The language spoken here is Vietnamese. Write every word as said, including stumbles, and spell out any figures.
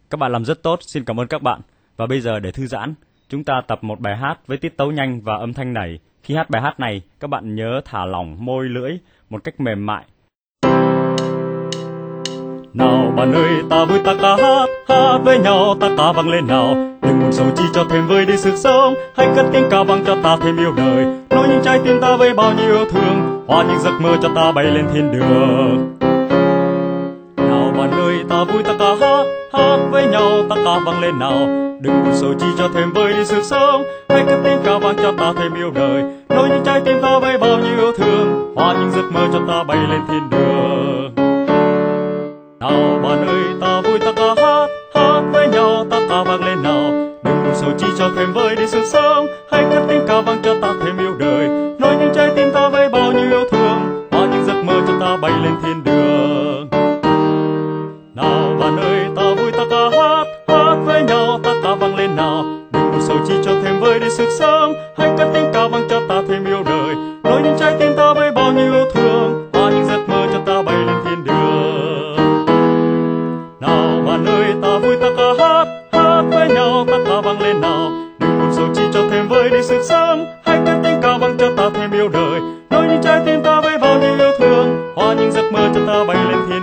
Các bạn làm rất tốt, xin cảm ơn các bạn. Và bây giờ để thư giãn, chúng ta tập một bài hát với tiết tấu nhanh và âm thanh nảy. Khi hát bài hát này, các bạn nhớ thả lỏng môi lưỡi một cách mềm mại. Nào bạn ơi, ta vui ta ca hát, hát với nhau ta ca vang lên nào. Đừng buồn sầu chi cho thêm vơi đi sức sống, hãy cất tiếng ca vang cho ta thêm yêu đời. Nối những trái tim ta với bao nhiêu yêu thương, hòa những giấc mơ cho ta bay lên thiên đường. Nào bạn ơi, ta vui ta ca hát, hát với nhau ta ca vang lên nào. Đừng buồn sầu chi cho thêm vơi đi sức sống, hãy cất tiếng ca vang cho ta thêm yêu đời. Nối những trái tim ta với bao nhiêu yêu thương, hòa những giấc mơ cho ta bay lên thiên đường. Nào bạn ơi, ta vui ta ca hát, hát với nhau ta ca vang lên nào. Đừng buồn sầu chi cho thêm vơi đi sức sống, hãy cất tiếng ca vang cho ta thêm yêu đời. Nối những trái tim ta với bao nhiêu yêu thương, hòa những giấc mơ cho ta bay lên thiên đường. Nào bạn ơi, ta vui ta ca hát, hát với nhau ta ca vang lên nào. Đừng buồn sầu chi cho thêm vơi đi sức sống, hãy cất tiếng ca vang cho ta thêm yêu đời. Nối những trái tim ta với bao nhiêu yêu thương, hòa những giấc mơ cho ta bay lên thiên đường. Nào bạn ơi, ta vui ta ca hát, hát với nhau ta ca vang lên nào. Đừng buồn sầu chi cho thêm vơi đi sức sống, hãy cất tiếng ca vang cho ta thêm yêu đời. Nối những trái tim ta với bao nhiêu yêu thương, hòa những giấc mơ cho ta bay lên thiên